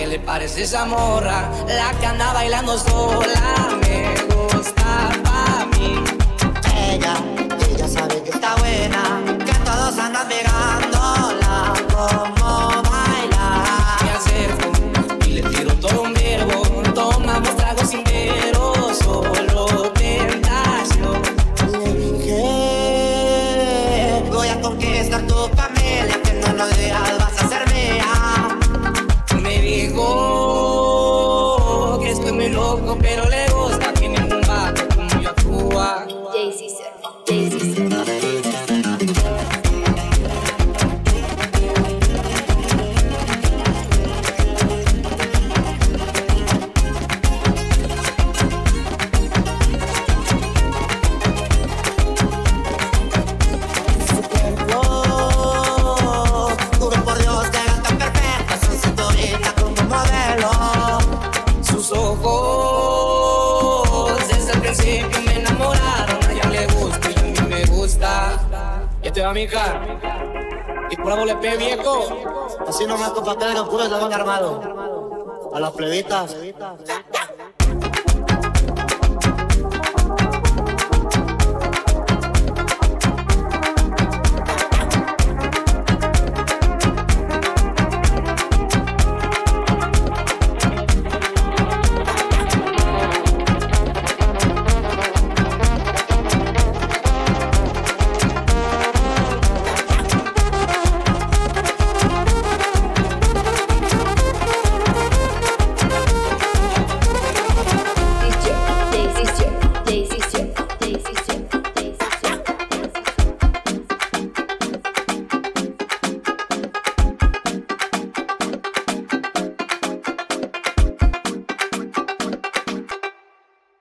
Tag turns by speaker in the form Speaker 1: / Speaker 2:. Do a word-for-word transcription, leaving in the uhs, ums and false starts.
Speaker 1: le parece esa morra? La que anda bailando sola me gusta pa' mí.
Speaker 2: Ella, ella sabe que está buena, que todos andan pegándola como bailar.
Speaker 1: Me acerco y le tiro todo un verbo. Tomamos tragos sin pero, solo tentación.
Speaker 2: Le dije, voy a conquistar tu familia, que no lo dejas, vas a ser mía.
Speaker 1: Me dijo que estoy muy loco, pero le gusta que ningún vato como yo actúa.
Speaker 3: Jay-Z Serpa, Jay-Z Serpa.
Speaker 1: Sus ojos desde el principio me enamoraron. A ella le gusta y a mí me gusta. Y este va mi cara. Y por algo le pegué viejo.
Speaker 2: Así nomás, compadre, puro eslabón armado. A las plebitas,